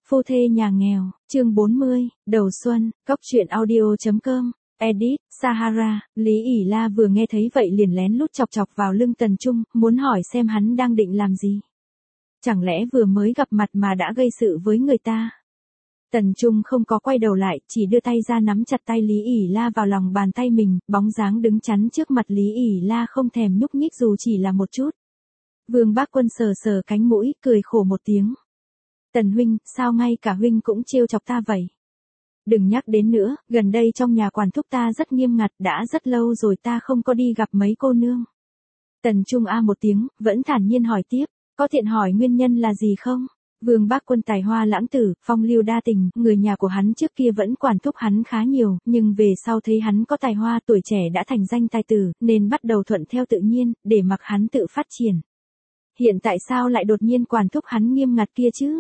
Phu thê nhà nghèo, chương 40, đầu xuân, Cốc truyện audio.com, edit, Sahara, Lý ỉ La vừa nghe thấy vậy liền lén lút chọc chọc vào lưng Tần Trung, muốn hỏi xem hắn đang định làm gì. Chẳng lẽ vừa mới gặp mặt mà đã gây sự với người ta. Tần Trung không có quay đầu lại, chỉ đưa tay ra nắm chặt tay Lý ỉ La vào lòng bàn tay mình, bóng dáng đứng chắn trước mặt Lý ỉ La không thèm nhúc nhích dù chỉ là một chút. Vương Bác Quân sờ sờ cánh mũi, cười khổ một tiếng. Tần huynh, sao ngay cả huynh cũng trêu chọc ta vậy? Đừng nhắc đến nữa, gần đây trong nhà quản thúc ta rất nghiêm ngặt, đã rất lâu rồi ta không có đi gặp mấy cô nương. Tần Trung a một tiếng, vẫn thản nhiên hỏi tiếp, có tiện hỏi nguyên nhân là gì không? Vương Bác Quân tài hoa lãng tử, phong lưu đa tình, người nhà của hắn trước kia vẫn quản thúc hắn khá nhiều, nhưng về sau thấy hắn có tài hoa, tuổi trẻ đã thành danh tài tử, nên bắt đầu thuận theo tự nhiên, để mặc hắn tự phát triển. Hiện tại sao lại đột nhiên quản thúc hắn nghiêm ngặt kia chứ?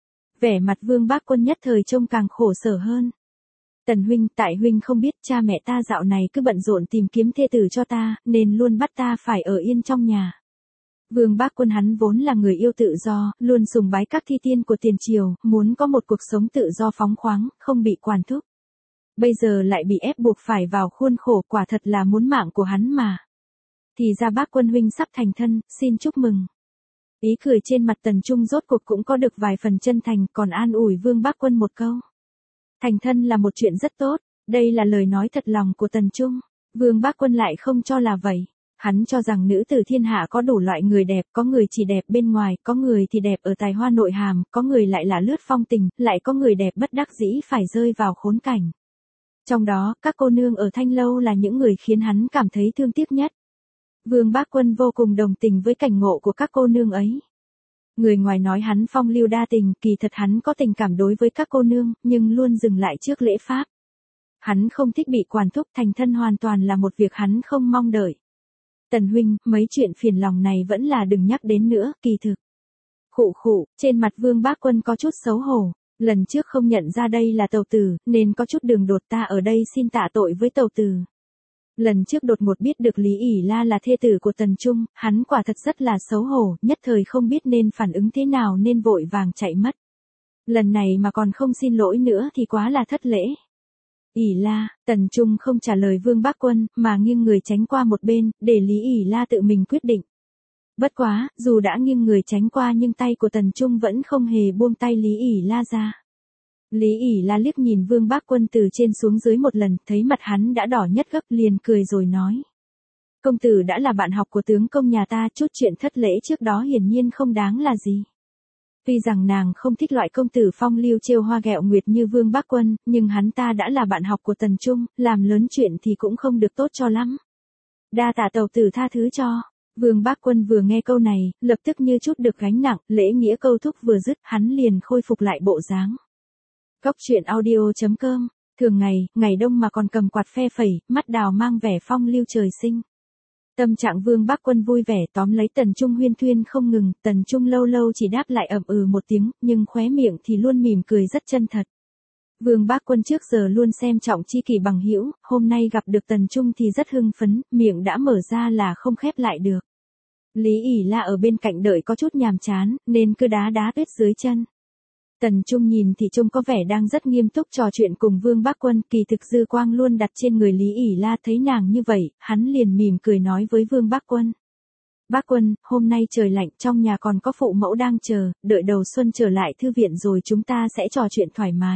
Vẻ mặt Vương Bác Quân nhất thời trông càng khổ sở hơn. Tần huynh, tại huynh không biết cha mẹ ta dạo này cứ bận rộn tìm kiếm thê tử cho ta, nên luôn bắt ta phải ở yên trong nhà. Vương Bác Quân hắn vốn là người yêu tự do, luôn sùng bái các thi tiên của tiền triều, muốn có một cuộc sống tự do phóng khoáng, không bị quản thúc. Bây giờ lại bị ép buộc phải vào khuôn khổ, quả thật là muốn mạng của hắn mà. Thì ra Bác Quân huynh sắp thành thân, xin chúc mừng. Ý cười trên mặt Tần Trung rốt cuộc cũng có được vài phần chân thành, còn an ủi Vương Bác Quân một câu. Thành thân là một chuyện rất tốt, đây là lời nói thật lòng của Tần Trung. Vương Bác Quân lại không cho là vậy. Hắn cho rằng nữ tử thiên hạ có đủ loại người đẹp, có người chỉ đẹp bên ngoài, có người thì đẹp ở tài hoa nội hàm, có người lại là lướt phong tình, lại có người đẹp bất đắc dĩ phải rơi vào khốn cảnh. Trong đó, các cô nương ở Thanh Lâu là những người khiến hắn cảm thấy thương tiếc nhất. Vương Bác Quân vô cùng đồng tình với cảnh ngộ của các cô nương ấy. Người ngoài nói hắn phong lưu đa tình, kỳ thật hắn có tình cảm đối với các cô nương, nhưng luôn dừng lại trước lễ pháp. Hắn không thích bị quản thúc, thành thân hoàn toàn là một việc hắn không mong đợi. Tần huynh, mấy chuyện phiền lòng này vẫn là đừng nhắc đến nữa, kỳ thực. Khụ khụ, trên mặt Vương Bác Quân có chút xấu hổ, lần trước không nhận ra đây là tàu tử, nên có chút đường đột, ta ở đây xin tạ tội với tàu tử. Lần trước đột ngột biết được Lý ỉ La là thê tử của Tần Trung, hắn quả thật rất là xấu hổ, nhất thời không biết nên phản ứng thế nào nên vội vàng chạy mất. Lần này mà còn không xin lỗi nữa thì quá là thất lễ. ỉ La, Tần Trung không trả lời Vương Bác Quân, mà nghiêng người tránh qua một bên, để Lý ỉ La tự mình quyết định. Bất quá, dù đã nghiêng người tránh qua nhưng tay của Tần Trung vẫn không hề buông tay Lý ỉ La ra. Lý ỉ La liếc nhìn Vương Bác Quân từ trên xuống dưới một lần, thấy mặt hắn đã đỏ nhất gấp, liền cười rồi nói. Công tử đã là bạn học của tướng công nhà ta, chút chuyện thất lễ trước đó hiển nhiên không đáng là gì. Tuy rằng nàng không thích loại công tử phong lưu trêu hoa ghẹo nguyệt như Vương Bác Quân, nhưng hắn ta đã là bạn học của Tần Trung, làm lớn chuyện thì cũng không được tốt cho lắm. Đa tạ tàu tử tha thứ cho. Vương Bác Quân vừa nghe câu này, lập tức như chút được gánh nặng, lễ nghĩa câu thúc vừa dứt, hắn liền khôi phục lại bộ dáng. Cốc truyện audio.com, thường ngày, ngày đông mà còn cầm quạt phe phẩy, mắt đào mang vẻ phong lưu trời sinh. Tâm trạng Vương Bác Quân vui vẻ tóm lấy Tần Trung huyên thuyên không ngừng, Tần Trung lâu lâu chỉ đáp lại ậm ừ một tiếng, nhưng khóe miệng thì luôn mỉm cười rất chân thật. Vương Bác Quân trước giờ luôn xem trọng tri kỷ bằng hữu, hôm nay gặp được Tần Trung thì rất hưng phấn, miệng đã mở ra là không khép lại được. Lý ỉ La ở bên cạnh đợi có chút nhàm chán, nên cứ đá đá tuyết dưới chân. Tần Trung nhìn thì trông có vẻ đang rất nghiêm túc trò chuyện cùng Vương Bác Quân, kỳ thực dư quang luôn đặt trên người Lý ỉ La, thấy nàng như vậy, hắn liền mỉm cười nói với Vương Bác Quân. Bác Quân, hôm nay trời lạnh, trong nhà còn có phụ mẫu đang chờ, đợi đầu xuân trở lại thư viện rồi chúng ta sẽ trò chuyện thoải mái.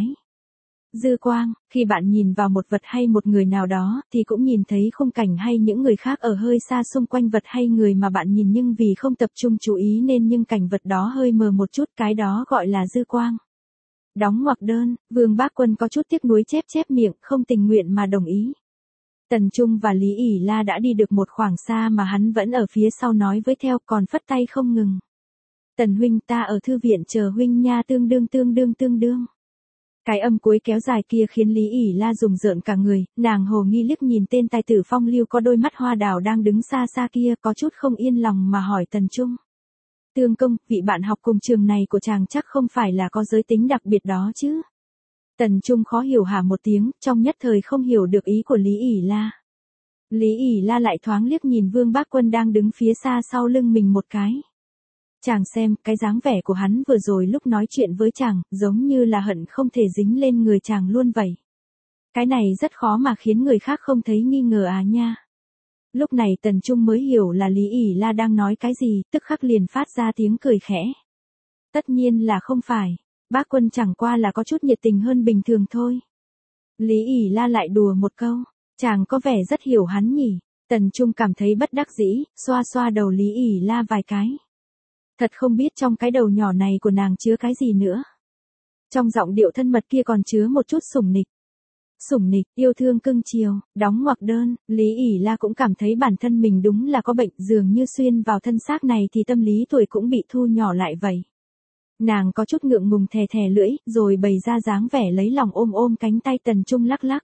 Dư quang, khi bạn nhìn vào một vật hay một người nào đó, thì cũng nhìn thấy khung cảnh hay những người khác ở hơi xa xung quanh vật hay người mà bạn nhìn, nhưng vì không tập trung chú ý nên nhưng cảnh vật đó hơi mờ một chút, cái đó gọi là dư quang. Đóng ngoặc đơn, Vương Bác Quân có chút tiếc nuối chép chép miệng, không tình nguyện mà đồng ý. Tần Trung và Lý ỉ La đã đi được một khoảng xa mà hắn vẫn ở phía sau nói với theo, còn phất tay không ngừng. Tần huynh, ta ở thư viện chờ huynh nha, tương đương. Cái âm cuối kéo dài kia khiến Lý ỉ La rùng rợn cả người, nàng hồ nghi liếc nhìn tên tài tử phong lưu có đôi mắt hoa đào đang đứng xa xa kia, có chút không yên lòng mà hỏi Tần Trung. Tương công, vị bạn học cùng trường này của chàng chắc không phải là có giới tính đặc biệt đó chứ? Tần Trung khó hiểu hả một tiếng, trong nhất thời không hiểu được ý của Lý ỉ La. Lý ỉ La lại thoáng liếc nhìn Vương Bác Quân đang đứng phía xa sau lưng mình một cái. Chàng xem, cái dáng vẻ của hắn vừa rồi lúc nói chuyện với chàng, giống như là hận không thể dính lên người chàng luôn vậy. Cái này rất khó mà khiến người khác không thấy nghi ngờ à nha. Lúc này Tần Trung mới hiểu là Lý ỉ La đang nói cái gì, tức khắc liền phát ra tiếng cười khẽ. Tất nhiên là không phải, bác Quân chẳng qua là có chút nhiệt tình hơn bình thường thôi. Lý ỉ La lại đùa một câu, chàng có vẻ rất hiểu hắn nhỉ. Tần Trung cảm thấy bất đắc dĩ, xoa xoa đầu Lý ỉ La vài cái. Thật không biết trong cái đầu nhỏ này của nàng chứa cái gì nữa. Trong giọng điệu thân mật kia còn chứa một chút sủng nịch. Sủng nịch, yêu thương cưng chiều, đóng ngoặc đơn, Lý ỉ La cũng cảm thấy bản thân mình đúng là có bệnh, dường như xuyên vào thân xác này thì tâm lý tuổi cũng bị thu nhỏ lại vậy. Nàng có chút ngượng ngùng thè thè lưỡi, rồi bày ra dáng vẻ lấy lòng ôm ôm cánh tay Tần Trung lắc lắc.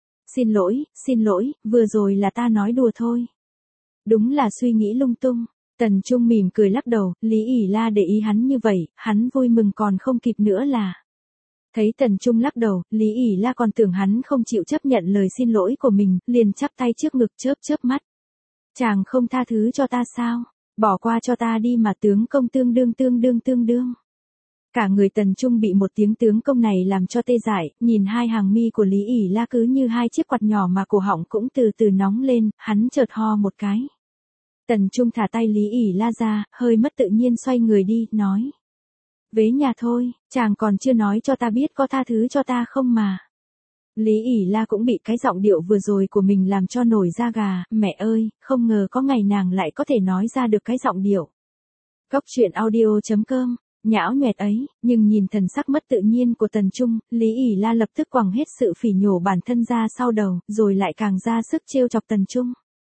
Xin lỗi, vừa rồi là ta nói đùa thôi. Đúng là suy nghĩ lung tung. Tần Trung mỉm cười lắc đầu, Lý ỉ La để ý hắn như vậy, hắn vui mừng còn không kịp nữa là. Thấy Tần Trung lắc đầu, Lý ỉ La còn tưởng hắn không chịu chấp nhận lời xin lỗi của mình, liền chắp tay trước ngực chớp chớp mắt. Chàng không tha thứ cho ta sao? Bỏ qua cho ta đi mà tướng công tương đương. Cả người Tần Trung bị một tiếng tướng công này làm cho tê dại, nhìn hai hàng mi của Lý ỉ La cứ như hai chiếc quạt nhỏ mà cổ họng cũng từ từ nóng lên, hắn chợt ho một cái. Tần Trung thả tay Lý ỉ La ra, hơi mất tự nhiên xoay người đi, nói. Về nhà thôi, chàng còn chưa nói cho ta biết có tha thứ cho ta không mà. Lý ỉ La cũng bị cái giọng điệu vừa rồi của mình làm cho nổi da gà, mẹ ơi, không ngờ có ngày nàng lại có thể nói ra được cái giọng điệu. Cốc truyện audio.com, nhão nhoẹt ấy, nhưng nhìn thần sắc mất tự nhiên của Tần Trung, Lý ỉ La lập tức quẳng hết sự phỉ nhổ bản thân ra sau đầu, rồi lại càng ra sức trêu chọc Tần Trung.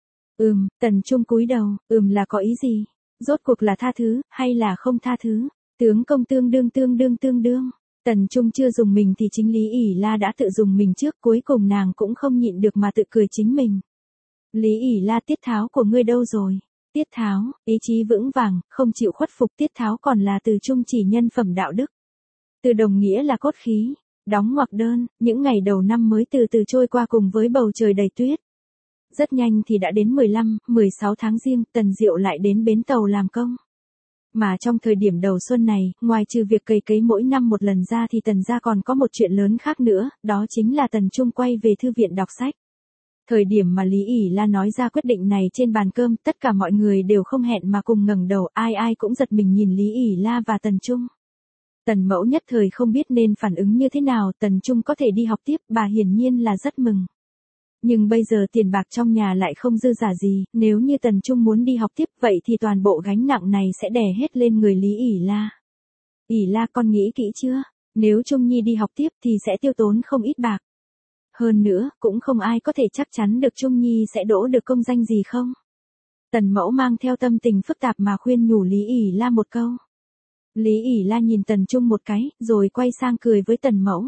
Tần Trung cúi đầu, là có ý gì? Rốt cuộc là tha thứ, hay là không tha thứ? Tướng công tương đương. Tần Trung chưa dùng mình thì chính Lý ỉ La đã tự dùng mình trước, cuối cùng nàng cũng không nhịn được mà tự cười chính mình. Lý ỉ La, tiết tháo của ngươi đâu rồi? Tiết tháo, ý chí vững vàng, không chịu khuất phục. Tiết tháo còn là từ trung chỉ nhân phẩm đạo đức. Từ đồng nghĩa là cốt khí. Đóng ngoặc đơn, những ngày đầu năm mới từ từ trôi qua cùng với bầu trời đầy tuyết. Rất nhanh thì đã đến 15, 16 tháng Giêng, Tần Diệu lại đến bến tàu làm công. Mà trong thời điểm đầu xuân này, ngoài trừ việc cày cấy mỗi năm một lần ra thì Tần gia còn có một chuyện lớn khác nữa, đó chính là Tần Trung quay về thư viện đọc sách. Thời điểm mà Lý ỉ La nói ra quyết định này trên bàn cơm, tất cả mọi người đều không hẹn mà cùng ngẩng đầu, ai cũng giật mình nhìn Lý ỉ La và Tần Trung. Tần mẫu nhất thời không biết nên phản ứng như thế nào, Tần Trung có thể đi học tiếp, bà hiển nhiên là rất mừng. Nhưng bây giờ tiền bạc trong nhà lại không dư giả gì, nếu như Tần Trung muốn đi học tiếp vậy thì toàn bộ gánh nặng này sẽ đè hết lên người Lý ỉ La. ỉ La, con nghĩ kỹ chưa? Nếu Trung Nhi đi học tiếp thì sẽ tiêu tốn không ít bạc. Hơn nữa, cũng không ai có thể chắc chắn được Trung Nhi sẽ đỗ được công danh gì không? Tần mẫu mang theo tâm tình phức tạp mà khuyên nhủ Lý ỉ La một câu. Lý ỉ La nhìn Tần Trung một cái, rồi quay sang cười với Tần mẫu.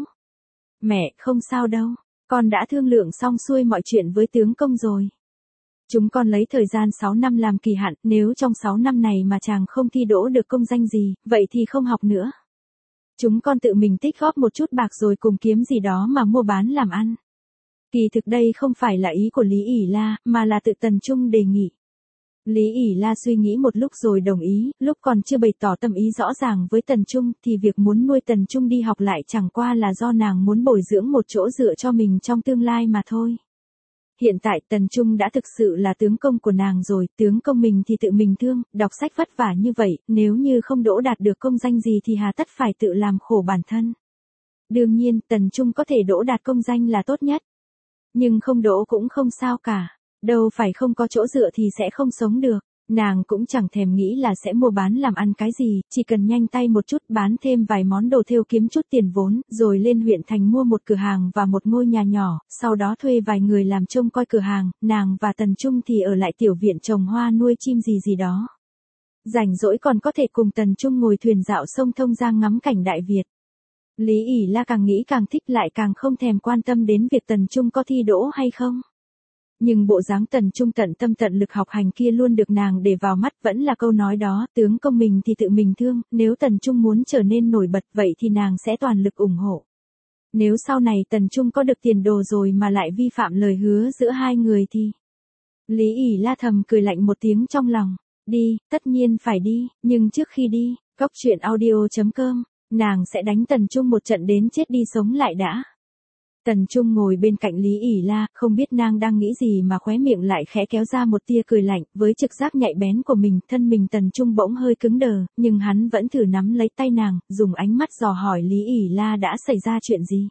Mẹ, không sao đâu. Con đã thương lượng xong xuôi mọi chuyện với tướng công rồi. Chúng con lấy thời gian 6 năm làm kỳ hạn, nếu trong 6 năm này mà chàng không thi đỗ được công danh gì, vậy thì không học nữa. Chúng con tự mình tích góp một chút bạc rồi cùng kiếm gì đó mà mua bán làm ăn. Kỳ thực đây không phải là ý của Lý ỉ La, mà là tự Tần Trung đề nghị. Lý ỉ La suy nghĩ một lúc rồi đồng ý, lúc còn chưa bày tỏ tâm ý rõ ràng với Tần Trung thì việc muốn nuôi Tần Trung đi học lại chẳng qua là do nàng muốn bồi dưỡng một chỗ dựa cho mình trong tương lai mà thôi. Hiện tại Tần Trung đã thực sự là tướng công của nàng rồi, tướng công mình thì tự mình thương, đọc sách vất vả như vậy, nếu như không đỗ đạt được công danh gì thì hà tất phải tự làm khổ bản thân. Đương nhiên, Tần Trung có thể đỗ đạt công danh là tốt nhất. Nhưng không đỗ cũng không sao cả. Đâu phải không có chỗ dựa thì sẽ không sống được. Nàng cũng chẳng thèm nghĩ là sẽ mua bán làm ăn cái gì, chỉ cần nhanh tay một chút bán thêm vài món đồ thêu kiếm chút tiền vốn, rồi lên huyện thành mua một cửa hàng và một ngôi nhà nhỏ, sau đó thuê vài người làm trông coi cửa hàng, nàng và Tần Trung thì ở lại tiểu viện trồng hoa nuôi chim gì đó. Rảnh rỗi còn có thể cùng Tần Trung ngồi thuyền dạo sông Thông Giang ngắm cảnh Đại Việt. Lý ỉ La càng nghĩ càng thích lại càng không thèm quan tâm đến việc Tần Trung có thi đỗ hay không. Nhưng bộ dáng Tần Trung tận tâm tận lực học hành kia luôn được nàng để vào mắt, vẫn là câu nói đó, tướng công mình thì tự mình thương, nếu Tần Trung muốn trở nên nổi bật vậy thì nàng sẽ toàn lực ủng hộ. Nếu sau này Tần Trung có được tiền đồ rồi mà lại vi phạm lời hứa giữa hai người thì... Lý ỉ La thầm cười lạnh một tiếng trong lòng. Đi, tất nhiên phải đi, nhưng trước khi đi, cóc truyện audio.com, nàng sẽ đánh Tần Trung một trận đến chết đi sống lại đã. Tần Trung ngồi bên cạnh Lý ỉ La, không biết nàng đang nghĩ gì mà khóe miệng lại khẽ kéo ra một tia cười lạnh, với trực giác nhạy bén của mình, thân mình Tần Trung bỗng hơi cứng đờ, nhưng hắn vẫn thử nắm lấy tay nàng, dùng ánh mắt dò hỏi Lý ỉ La đã xảy ra chuyện gì.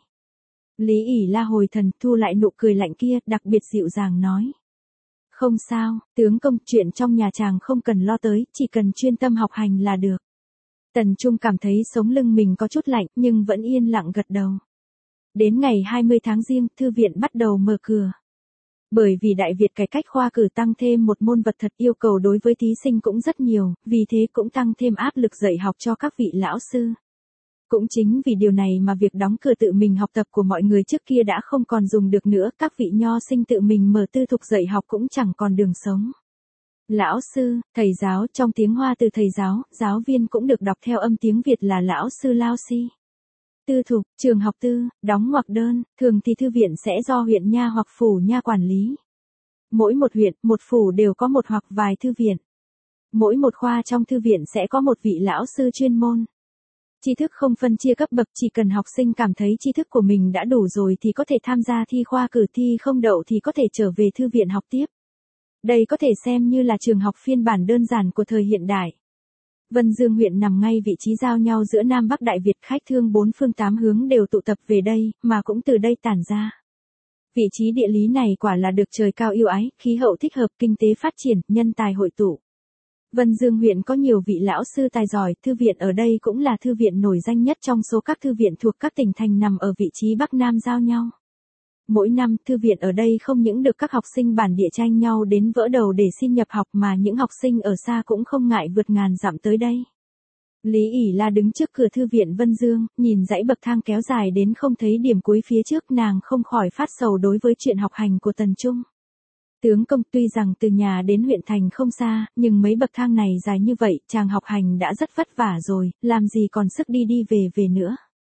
Lý ỉ La hồi thần, thu lại nụ cười lạnh kia, đặc biệt dịu dàng nói. Không sao, tướng công, chuyện trong nhà chàng không cần lo tới, chỉ cần chuyên tâm học hành là được. Tần Trung cảm thấy sống lưng mình có chút lạnh, nhưng vẫn yên lặng gật đầu. Đến ngày 20 tháng Giêng, thư viện bắt đầu mở cửa. Bởi vì Đại Việt cải cách khoa cử tăng thêm một môn vật thật, yêu cầu đối với thí sinh cũng rất nhiều, vì thế cũng tăng thêm áp lực dạy học cho các vị lão sư. Cũng chính vì điều này mà việc đóng cửa tự mình học tập của mọi người trước kia đã không còn dùng được nữa, các vị nho sinh tự mình mở tư thục dạy học cũng chẳng còn đường sống. Lão sư, thầy giáo, trong tiếng Hoa từ thầy giáo, giáo viên cũng được đọc theo âm tiếng Việt là lão sư lao si. Tư thục, trường học tư, đóng ngoặc đơn, thường thì thư viện sẽ do huyện nha hoặc phủ nha quản lý. Mỗi một huyện, một phủ đều có một hoặc vài thư viện. Mỗi một khoa trong thư viện sẽ có một vị lão sư chuyên môn. Tri thức không phân chia cấp bậc, chỉ cần học sinh cảm thấy tri thức của mình đã đủ rồi thì có thể tham gia thi khoa cử, thi không đậu thì có thể trở về thư viện học tiếp. Đây có thể xem như là trường học phiên bản đơn giản của thời hiện đại. Vân Dương huyện nằm ngay vị trí giao nhau giữa Nam Bắc Đại Việt, khách thương bốn phương tám hướng đều tụ tập về đây, mà cũng từ đây tản ra. Vị trí địa lý này quả là được trời cao yêu ái, khí hậu thích hợp, kinh tế phát triển, nhân tài hội tụ. Vân Dương huyện có nhiều vị lão sư tài giỏi, thư viện ở đây cũng là thư viện nổi danh nhất trong số các thư viện thuộc các tỉnh thành nằm ở vị trí Bắc Nam giao nhau. Mỗi năm, thư viện ở đây không những được các học sinh bản địa tranh nhau đến vỡ đầu để xin nhập học mà những học sinh ở xa cũng không ngại vượt ngàn dặm tới đây. Lý ỉ La đứng trước cửa thư viện Vân Dương, nhìn dãy bậc thang kéo dài đến không thấy điểm cuối phía trước, nàng không khỏi phát sầu đối với chuyện học hành của Tần Trung. Tướng công, tuy rằng từ nhà đến huyện thành không xa, nhưng mấy bậc thang này dài như vậy, chàng học hành đã rất vất vả rồi, làm gì còn sức đi đi về nữa.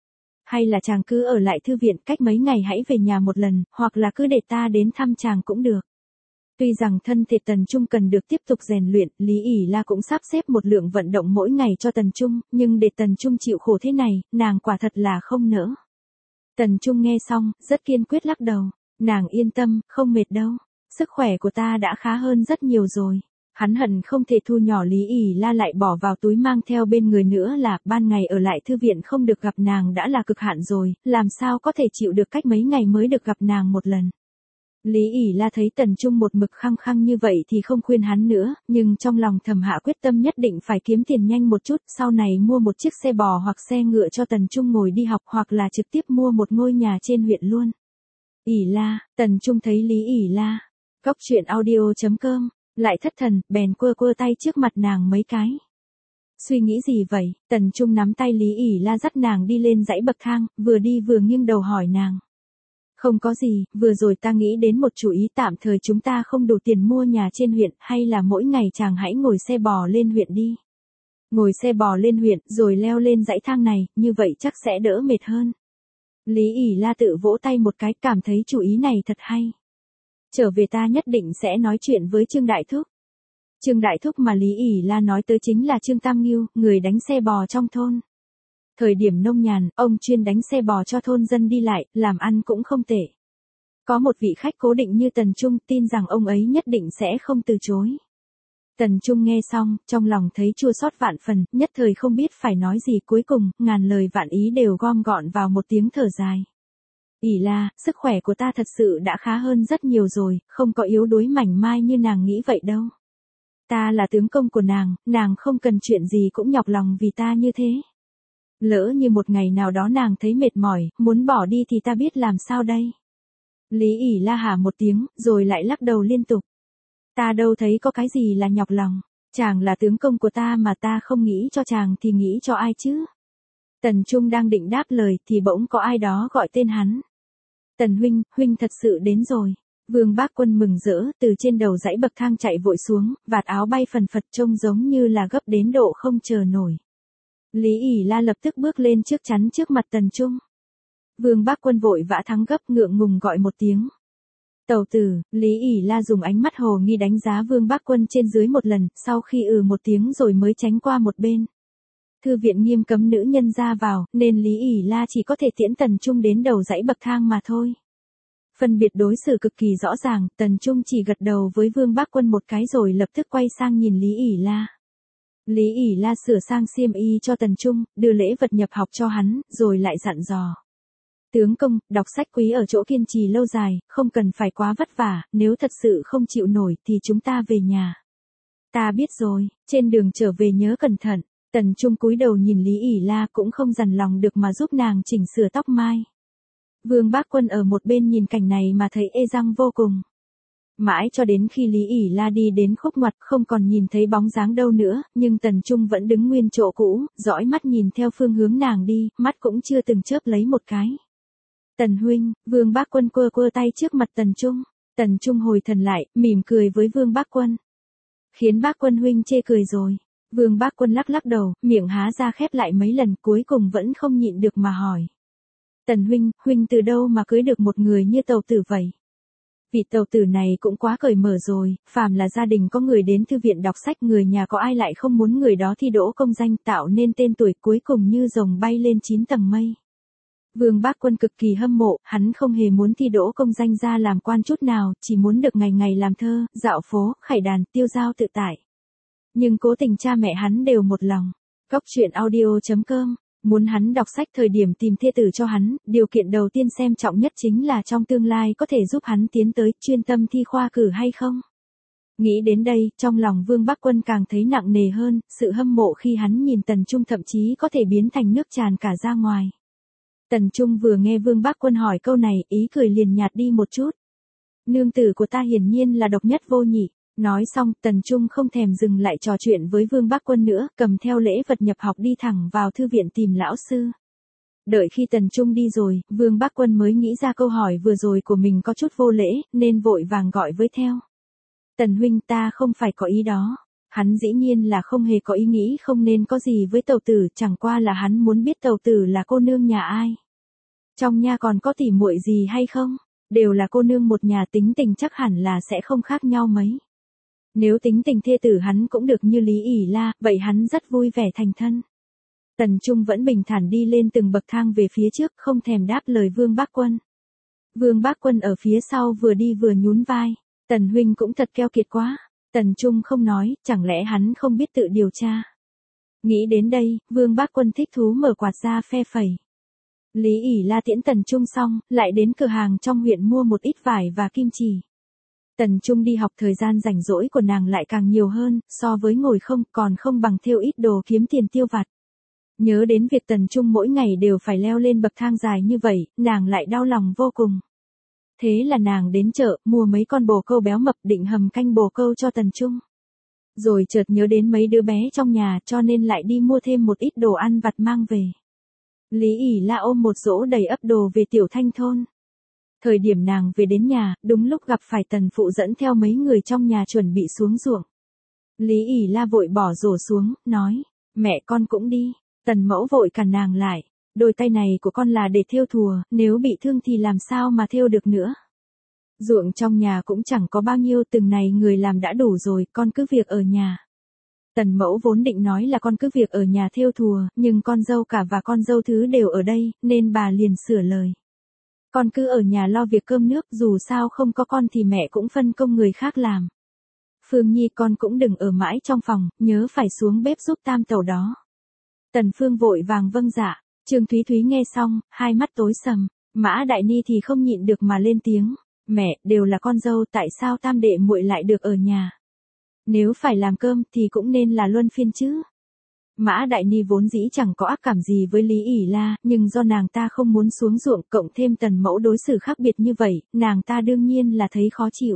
Hay là chàng cứ ở lại thư viện, cách mấy ngày hãy về nhà một lần, hoặc là cứ để ta đến thăm chàng cũng được. Tuy rằng thân thể Tần Trung cần được tiếp tục rèn luyện, Lý ỉ La cũng sắp xếp một lượng vận động mỗi ngày cho Tần Trung, nhưng để Tần Trung chịu khổ thế này, nàng quả thật là không nỡ. Tần Trung nghe xong, rất kiên quyết lắc đầu. Nàng yên tâm, không mệt đâu. Sức khỏe của ta đã khá hơn rất nhiều rồi. Hắn hận không thể thu nhỏ Lý ỉ La lại bỏ vào túi mang theo bên người nữa, là ban ngày ở lại thư viện không được gặp nàng đã là cực hạn rồi, làm sao có thể chịu được cách mấy ngày mới được gặp nàng một lần. Lý ỉ La thấy Tần Trung một mực khăng khăng như vậy thì không khuyên hắn nữa, nhưng trong lòng thầm hạ quyết tâm nhất định phải kiếm tiền nhanh một chút, sau này mua một chiếc xe bò hoặc xe ngựa cho Tần Trung ngồi đi học, hoặc là trực tiếp mua một ngôi nhà trên huyện luôn. ỉ La, Tần Trung thấy Lý ỉ La, cóc truyện audio.com, lại thất thần, bèn quơ tay trước mặt nàng mấy cái. Suy nghĩ gì vậy? Tần Trung nắm tay Lý ỉ La dắt nàng đi lên dãy bậc thang, vừa đi vừa nghiêng đầu hỏi nàng. Không có gì, vừa rồi ta nghĩ đến một chủ ý, tạm thời chúng ta không đủ tiền mua nhà trên huyện, hay là mỗi ngày chàng hãy ngồi xe bò lên huyện đi. Ngồi xe bò lên huyện, rồi leo lên dãy thang này, như vậy chắc sẽ đỡ mệt hơn. Lý ỉ La tự vỗ tay một cái, cảm thấy chủ ý này thật hay. Trở về ta nhất định sẽ nói chuyện với Trương Đại Thúc. Trương Đại Thúc mà Lý ỉ La nói tới chính là Trương Tam Ngưu, người đánh xe bò trong thôn. Thời điểm nông nhàn, ông chuyên đánh xe bò cho thôn dân đi lại, làm ăn cũng không tệ. Có một vị khách cố định như Tần Trung, tin rằng ông ấy nhất định sẽ không từ chối. Tần Trung nghe xong, trong lòng thấy chua xót vạn phần, nhất thời không biết phải nói gì, cuối cùng, ngàn lời vạn ý đều gom gọn vào một tiếng thở dài. ỉ La, sức khỏe của ta thật sự đã khá hơn rất nhiều rồi, không có yếu đuối mảnh mai như nàng nghĩ vậy đâu. Ta là tướng công của nàng không cần chuyện gì cũng nhọc lòng vì ta như thế. Lỡ như một ngày nào đó nàng thấy mệt mỏi, muốn bỏ đi thì ta biết làm sao đây. Lý ỉ La hả một tiếng, rồi lại lắc đầu liên tục. Ta đâu thấy có cái gì là nhọc lòng. Chàng là tướng công của ta mà ta không nghĩ cho chàng thì nghĩ cho ai chứ. Tần Trung đang định đáp lời thì bỗng có ai đó gọi tên hắn. Tần huynh, huynh thật sự đến rồi. Vương Bác Quân mừng rỡ, từ trên đầu dãy bậc thang chạy vội xuống, vạt áo bay phần phật trông giống như là gấp đến độ không chờ nổi. Lý ỉ La lập tức bước lên trước chắn trước mặt Tần Trung. Vương Bác Quân vội vã thắng gấp, ngượng ngùng gọi một tiếng. Tẩu tử, Lý ỉ La dùng ánh mắt hồ nghi đánh giá Vương Bác Quân trên dưới một lần, sau khi một tiếng rồi mới tránh qua một bên. Thư viện nghiêm cấm nữ nhân ra vào, nên Lý ỉ La chỉ có thể tiễn Tần Trung đến đầu dãy bậc thang mà thôi. Phân biệt đối xử cực kỳ rõ ràng, Tần Trung chỉ gật đầu với Vương Bác Quân một cái rồi lập tức quay sang nhìn Lý ỉ La. Lý ỉ La sửa sang xiêm y cho Tần Trung, đưa lễ vật nhập học cho hắn, rồi lại dặn dò. Tướng công, đọc sách quý ở chỗ kiên trì lâu dài, không cần phải quá vất vả, nếu thật sự không chịu nổi thì chúng ta về nhà. Ta biết rồi, trên đường trở về nhớ cẩn thận. Tần Trung cúi đầu nhìn Lý ỉ La cũng không dằn lòng được mà giúp nàng chỉnh sửa tóc mai. Vương Bác Quân ở một bên nhìn cảnh này mà thấy ê răng vô cùng. Mãi cho đến khi Lý ỉ La đi đến khúc ngoặt không còn nhìn thấy bóng dáng đâu nữa, nhưng Tần Trung vẫn đứng nguyên chỗ cũ, dõi mắt nhìn theo phương hướng nàng đi, mắt cũng chưa từng chớp lấy một cái. Tần huynh, Vương Bác Quân quơ quơ tay trước mặt Tần Trung. Tần Trung hồi thần lại, mỉm cười với Vương Bác Quân. Khiến Bác Quân huynh chê cười rồi. Vương Bác Quân lắc lắc đầu, miệng há ra khép lại mấy lần cuối cùng vẫn không nhịn được mà hỏi. Tần huynh, huynh từ đâu mà cưới được một người như tẩu tử vậy? Vị tẩu tử này cũng quá cởi mở rồi, phàm là gia đình có người đến thư viện đọc sách người nhà có ai lại không muốn người đó thi đỗ công danh tạo nên tên tuổi cuối cùng như rồng bay lên 9 tầng mây. Vương Bác Quân cực kỳ hâm mộ, hắn không hề muốn thi đỗ công danh ra làm quan chút nào, chỉ muốn được ngày ngày làm thơ, dạo phố, khải đàn, tiêu dao tự tại. Nhưng cố tình cha mẹ hắn đều một lòng. Góc truyện audio.com, muốn hắn đọc sách thời điểm tìm thê tử cho hắn, điều kiện đầu tiên xem trọng nhất chính là trong tương lai có thể giúp hắn tiến tới chuyên tâm thi khoa cử hay không. Nghĩ đến đây, trong lòng Vương Bác Quân càng thấy nặng nề hơn, sự hâm mộ khi hắn nhìn Tần Trung thậm chí có thể biến thành nước tràn cả ra ngoài. Tần Trung vừa nghe Vương Bác Quân hỏi câu này, ý cười liền nhạt đi một chút. Nương tử của ta hiển nhiên là độc nhất vô nhị. Nói xong, Tần Trung không thèm dừng lại trò chuyện với Vương Bác Quân nữa, cầm theo lễ vật nhập học đi thẳng vào thư viện tìm lão sư. Đợi khi Tần Trung đi rồi, Vương Bác Quân mới nghĩ ra câu hỏi vừa rồi của mình có chút vô lễ, nên vội vàng gọi với theo. Tần huynh, ta không phải có ý đó. Hắn dĩ nhiên là không hề có ý nghĩ không nên có gì với tẩu tử, chẳng qua là hắn muốn biết tẩu tử là cô nương nhà ai. Trong nhà còn có tỉ muội gì hay không? Đều là cô nương một nhà, tính tình chắc hẳn là sẽ không khác nhau mấy. Nếu tính tình thê tử hắn cũng được như Lý ỉ La, vậy hắn rất vui vẻ thành thân. Tần Trung vẫn bình thản đi lên từng bậc thang về phía trước, không thèm đáp lời Vương Bác Quân. Vương Bác Quân ở phía sau vừa đi vừa nhún vai. Tần huynh cũng thật keo kiệt quá. Tần Trung không nói, chẳng lẽ hắn không biết tự điều tra. Nghĩ đến đây, Vương Bác Quân thích thú mở quạt ra phe phẩy. Lý ỉ La tiễn Tần Trung xong, lại đến cửa hàng trong huyện mua một ít vải và kim chỉ. Tần Trung đi học thời gian rảnh rỗi của nàng lại càng nhiều hơn, so với ngồi không còn không bằng thêu ít đồ kiếm tiền tiêu vặt. Nhớ đến việc Tần Trung mỗi ngày đều phải leo lên bậc thang dài như vậy, nàng lại đau lòng vô cùng. Thế là nàng đến chợ, mua mấy con bồ câu béo mập định hầm canh bồ câu cho Tần Trung. Rồi chợt nhớ đến mấy đứa bé trong nhà cho nên lại đi mua thêm một ít đồ ăn vặt mang về. Lý ỉ La ôm một rổ đầy ắp đồ về Tiểu Thanh thôn. Thời điểm nàng về đến nhà, đúng lúc gặp phải Tần phụ dẫn theo mấy người trong nhà chuẩn bị xuống ruộng. Lý ỉ La vội bỏ rổ xuống, nói, mẹ con cũng đi. Tần mẫu vội cản nàng lại, đôi tay này của con là để thêu thùa, nếu bị thương thì làm sao mà thêu được nữa. Ruộng trong nhà cũng chẳng có bao nhiêu, từng này người làm đã đủ rồi, con cứ việc ở nhà. Tần mẫu vốn định nói là con cứ việc ở nhà thêu thùa, nhưng con dâu cả và con dâu thứ đều ở đây, nên bà liền sửa lời. Con cứ ở nhà lo việc cơm nước, dù sao không có con thì mẹ cũng phân công người khác làm. Phương Nhi con cũng đừng ở mãi trong phòng, nhớ phải xuống bếp giúp tam tẩu đó. Tần Phương vội vàng vâng dạ. Trương Thúy Thúy nghe xong, hai mắt tối sầm. Mã Đại Ni thì không nhịn được mà lên tiếng. Mẹ, đều là con dâu, tại sao tam đệ muội lại được ở nhà? Nếu phải làm cơm thì cũng nên là luân phiên chứ. Mã Đại Ni vốn dĩ chẳng có ác cảm gì với Lý ỉ La, nhưng do nàng ta không muốn xuống ruộng, cộng thêm Tần mẫu đối xử khác biệt như vậy, nàng ta đương nhiên là thấy khó chịu.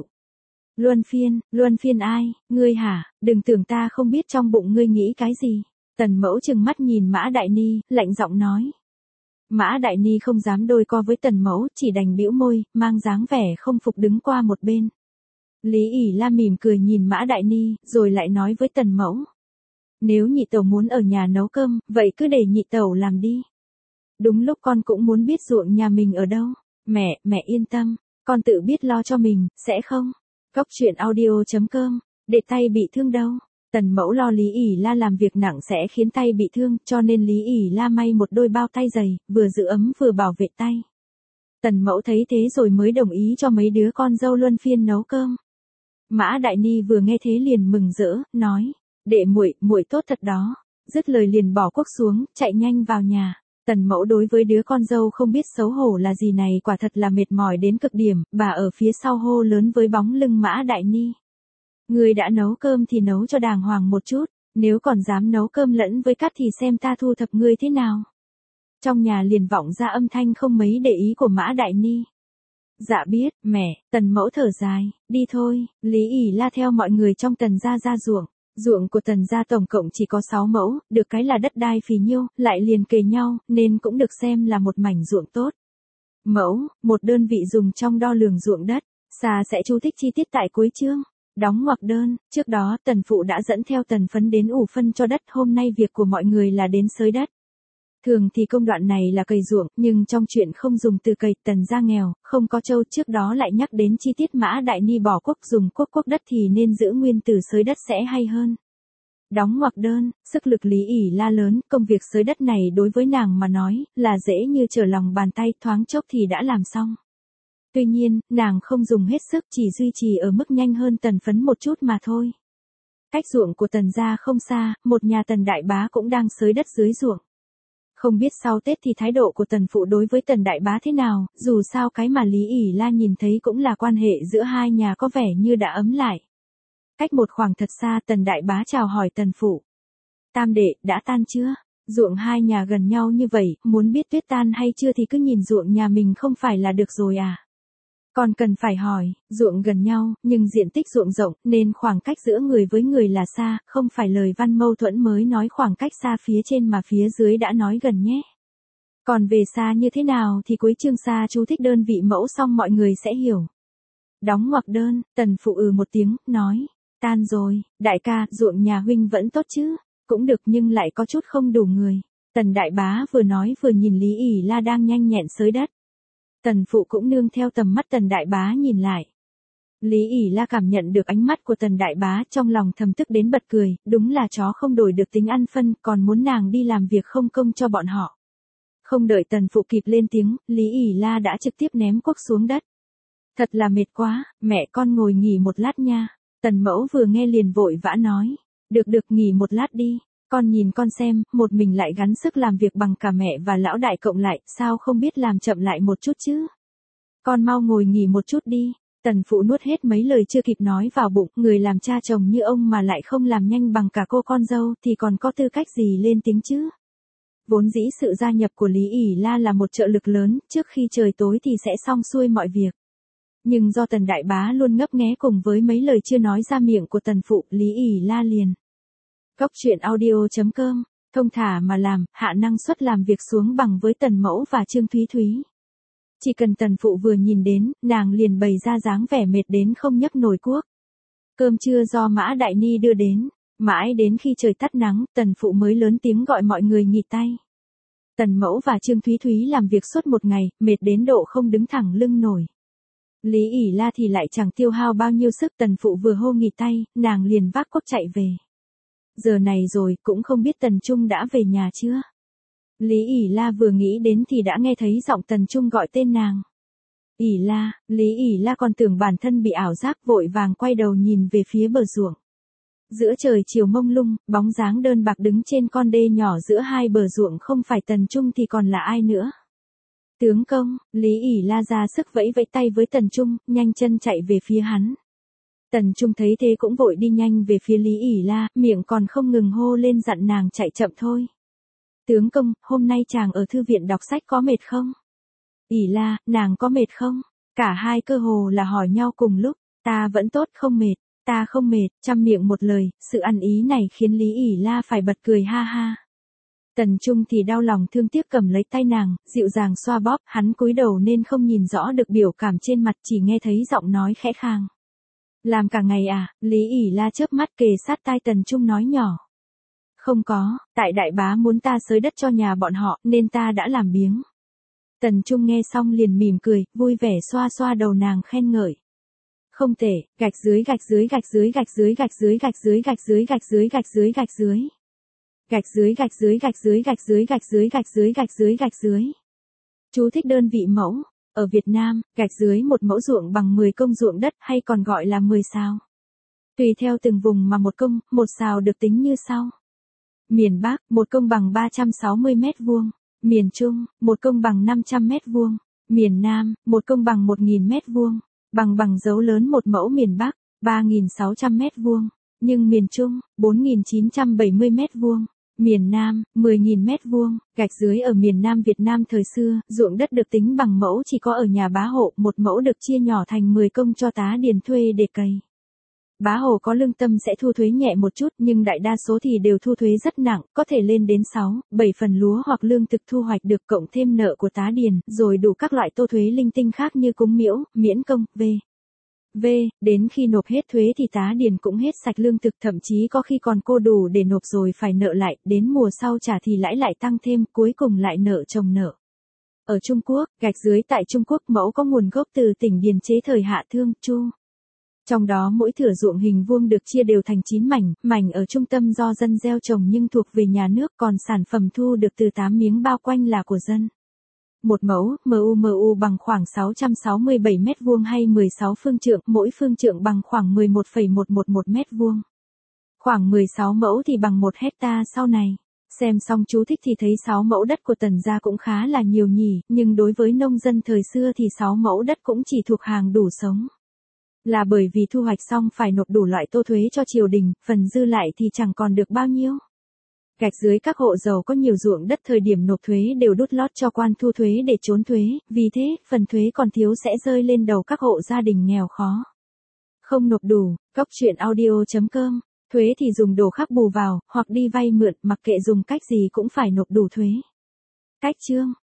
Luân phiên ai, ngươi hả, đừng tưởng ta không biết trong bụng ngươi nghĩ cái gì. Tần mẫu trừng mắt nhìn Mã Đại Ni, lạnh giọng nói. Mã Đại Ni không dám đôi co với Tần mẫu, chỉ đành bĩu môi, mang dáng vẻ không phục đứng qua một bên. Lý ỉ La mỉm cười nhìn Mã Đại Ni, rồi lại nói với Tần mẫu. Nếu nhị tẩu muốn ở nhà nấu cơm, vậy cứ để nhị tẩu làm đi. Đúng lúc con cũng muốn biết ruộng nhà mình ở đâu. Mẹ yên tâm. Con tự biết lo cho mình, sẽ không? Góc truyện audio.com, để tay bị thương đâu. Tần mẫu lo Lý ỉ la làm việc nặng sẽ khiến tay bị thương, cho nên Lý ỉ la may một đôi bao tay dày, vừa giữ ấm vừa bảo vệ tay. Tần mẫu thấy thế rồi mới đồng ý cho mấy đứa con dâu luân phiên nấu cơm. Mã Đại Ni vừa nghe thế liền mừng rỡ, nói, đệ muội tốt thật đó. Dứt lời liền bỏ cuốc xuống, chạy nhanh vào nhà. Tần mẫu đối với đứa con dâu không biết xấu hổ là gì này quả thật là mệt mỏi đến cực điểm, bà ở phía sau hô lớn với bóng lưng Mã Đại Ni. Người đã nấu cơm thì nấu cho đàng hoàng một chút, nếu còn dám nấu cơm lẫn với cát thì xem ta thu thập ngươi thế nào. Trong nhà liền vọng ra âm thanh không mấy để ý của Mã Đại Ni. Dạ biết, mẹ, Tần mẫu thở dài, đi thôi, Lý ỉ la theo mọi người trong Tần gia ra ruộng. Ruộng của Tần gia tổng cộng chỉ có 6 mẫu, được cái là đất đai phì nhiêu, lại liền kề nhau, nên cũng được xem là một mảnh ruộng tốt. Mẫu, một đơn vị dùng trong đo lường ruộng đất, Sa sẽ chú thích chi tiết tại cuối chương. Đóng ngoặc đơn, trước đó Tần phụ đã dẫn theo Tần phấn đến ủ phân cho đất, hôm nay việc của mọi người là đến xới đất. Thường thì công đoạn này là cày ruộng, nhưng trong chuyện không dùng từ cày, Tần gia nghèo, không có trâu, trước đó lại nhắc đến chi tiết Mã Đại Ni bỏ cuốc dùng cuốc đất thì nên giữ nguyên từ xới đất sẽ hay hơn. Đóng ngoặc đơn, sức lực Lý ỉ la lớn, công việc xới đất này đối với nàng mà nói, là dễ như trở lòng bàn tay, thoáng chốc thì đã làm xong. Tuy nhiên, nàng không dùng hết sức, chỉ duy trì ở mức nhanh hơn Tần phấn một chút mà thôi. Cách ruộng của Tần gia không xa, một nhà Tần đại bá cũng đang xới đất dưới ruộng. Không biết sau Tết thì thái độ của Tần phụ đối với Tần đại bá thế nào, dù sao cái mà Lý ỉ la nhìn thấy cũng là quan hệ giữa hai nhà có vẻ như đã ấm lại. Cách một khoảng thật xa, Tần đại bá chào hỏi Tần phụ. Tam đệ, đã tan chưa? Ruộng hai nhà gần nhau như vậy, muốn biết tuyết tan hay chưa thì cứ nhìn ruộng nhà mình không phải là được rồi à? Còn cần phải hỏi, ruộng gần nhau, nhưng diện tích ruộng rộng, nên khoảng cách giữa người với người là xa, không phải lời văn mâu thuẫn mới nói khoảng cách xa phía trên mà phía dưới đã nói gần nhé. Còn về xa như thế nào thì cuối chương Sa chú thích đơn vị mẫu xong mọi người sẽ hiểu. Đóng ngoặc đơn, Tần phụ một tiếng, nói, tan rồi, đại ca, ruộng nhà huynh vẫn tốt chứ, cũng được nhưng lại có chút không đủ người. Tần đại bá vừa nói vừa nhìn Lý ỉ la đang nhanh nhẹn xới đất. Tần phụ cũng nương theo tầm mắt Tần đại bá nhìn lại. Lý ỉ la cảm nhận được ánh mắt của Tần đại bá, trong lòng thầm tức đến bật cười, đúng là chó không đổi được tính ăn phân, còn muốn nàng đi làm việc không công cho bọn họ. Không đợi Tần phụ kịp lên tiếng, Lý ỉ la đã trực tiếp ném cuốc xuống đất. Thật là mệt quá, mẹ con ngồi nghỉ một lát nha. Tần mẫu vừa nghe liền vội vã nói, được nghỉ một lát đi. Con nhìn con xem, một mình lại gắng sức làm việc bằng cả mẹ và lão đại cộng lại, sao không biết làm chậm lại một chút chứ? Con mau ngồi nghỉ một chút đi. Tần phụ nuốt hết mấy lời chưa kịp nói vào bụng, người làm cha chồng như ông mà lại không làm nhanh bằng cả cô con dâu thì còn có tư cách gì lên tiếng chứ? Vốn dĩ sự gia nhập của Lý ỉ la là một trợ lực lớn, trước khi trời tối thì sẽ xong xuôi mọi việc. Nhưng do Tần đại bá luôn ngấp nghé cùng với mấy lời chưa nói ra miệng của Tần phụ, Lý ỉ la liền. Góc truyện audio.com, thông thả mà làm, hạ năng suất làm việc xuống bằng với Tần mẫu và Trương Thúy Thúy. Chỉ cần Tần phụ vừa nhìn đến, nàng liền bày ra dáng vẻ mệt đến không nhấc nổi cuốc. Cơm trưa do Mã Đại Ni đưa đến, mãi đến khi trời tắt nắng, Tần phụ mới lớn tiếng gọi mọi người nghỉ tay. Tần mẫu và Trương Thúy Thúy làm việc suốt một ngày, mệt đến độ không đứng thẳng lưng nổi. Lý ỉ la thì lại chẳng tiêu hao bao nhiêu sức, Tần phụ vừa hô nghỉ tay, nàng liền vác cuốc chạy về. Giờ này rồi, cũng không biết Tần Trung đã về nhà chưa? Lý ỉ la vừa nghĩ đến thì đã nghe thấy giọng Tần Trung gọi tên nàng. ỉ la, Lý ỉ la còn tưởng bản thân bị ảo giác, vội vàng quay đầu nhìn về phía bờ ruộng. Giữa trời chiều mông lung, bóng dáng đơn bạc đứng trên con đê nhỏ giữa hai bờ ruộng, không phải Tần Trung thì còn là ai nữa. Tướng công, Lý ỉ la ra sức vẫy vẫy tay với Tần Trung, nhanh chân chạy về phía hắn. Tần Trung thấy thế cũng vội đi nhanh về phía Lý ỉ la, miệng còn không ngừng hô lên dặn nàng chạy chậm thôi. Tướng công, hôm nay chàng ở thư viện đọc sách có mệt không? ỉ la, nàng có mệt không? Cả hai cơ hồ là hỏi nhau cùng lúc, ta vẫn tốt không mệt, ta không mệt, trăm miệng một lời, sự ăn ý này khiến Lý ỉ la phải bật cười ha ha. Tần Trung thì đau lòng thương tiếc cầm lấy tay nàng, dịu dàng xoa bóp, hắn cúi đầu nên không nhìn rõ được biểu cảm trên mặt, chỉ nghe thấy giọng nói khẽ khàng. Làm cả ngày à? Lý ỉ la chớp mắt kề sát tai Tần Trung nói nhỏ. Không có, tại đại bá muốn ta xới đất cho nhà bọn họ, nên ta đã làm biếng. Tần Trung nghe xong liền mỉm cười, vui vẻ xoa xoa đầu nàng khen ngợi. Không tệ, gạch dưới gạch dưới gạch dưới gạch dưới gạch dưới gạch dưới gạch dưới gạch dưới gạch dưới gạch dưới. Gạch dưới gạch dưới gạch dưới gạch dưới gạch dưới gạch dưới gạch dưới gạch dưới. Chú thích đơn vị mẫu. Ở Việt Nam, gạch dưới một mẫu ruộng bằng 10 công ruộng đất hay còn gọi là 10 sào. Tùy theo từng vùng mà một công, một sào được tính như sau. Miền Bắc, một công bằng 360 mét vuông. Miền Trung, một công bằng 500 mét vuông. Miền Nam, một công bằng 1000 mét vuông. Bằng dấu lớn một mẫu miền Bắc, 3600 mét vuông. Nhưng miền Trung, 4970 mét vuông. Miền Nam, 10.000 mét vuông. Gạch dưới ở miền Nam Việt Nam thời xưa, ruộng đất được tính bằng mẫu chỉ có ở nhà bá hộ, một mẫu được chia nhỏ thành 10 công cho tá điền thuê để cày. Bá hộ có lương tâm sẽ thu thuế nhẹ một chút, nhưng đại đa số thì đều thu thuế rất nặng, có thể lên đến 6, 7 phần lúa hoặc lương thực thu hoạch được cộng thêm nợ của tá điền, rồi đủ các loại tô thuế linh tinh khác như cúng miễu, miễn công, v. Đến khi nộp hết thuế thì tá điền cũng hết sạch lương thực, thậm chí có khi còn cô đủ để nộp rồi phải nợ lại, đến mùa sau trả thì lãi lại tăng thêm, cuối cùng lại nợ chồng nợ. Ở Trung Quốc, gạch dưới tại Trung Quốc mẫu có nguồn gốc từ tỉnh Điền chế thời Hạ Thương, Chu. Trong đó mỗi thửa ruộng hình vuông được chia đều thành 9 mảnh, mảnh ở trung tâm do dân gieo trồng nhưng thuộc về nhà nước, còn sản phẩm thu được từ 8 miếng bao quanh là của dân. Một mẫu, mu bằng khoảng 667 mét vuông hay 16 phương trượng, mỗi phương trượng bằng khoảng 11,111 mét vuông. Khoảng 16 mẫu thì bằng 1 hecta sau này. Xem xong chú thích thì thấy 6 mẫu đất của Tần gia cũng khá là nhiều nhỉ, nhưng đối với nông dân thời xưa thì 6 mẫu đất cũng chỉ thuộc hàng đủ sống. Là bởi vì thu hoạch xong phải nộp đủ loại tô thuế cho triều đình, phần dư lại thì chẳng còn được bao nhiêu. Gạch dưới các hộ giàu có nhiều ruộng đất thời điểm nộp thuế đều đút lót cho quan thu thuế để trốn thuế, vì thế, phần thuế còn thiếu sẽ rơi lên đầu các hộ gia đình nghèo khó. Không nộp đủ, goctruyện.audio.com, thuế thì dùng đồ khác bù vào, hoặc đi vay mượn, mặc kệ dùng cách gì cũng phải nộp đủ thuế. Cách chương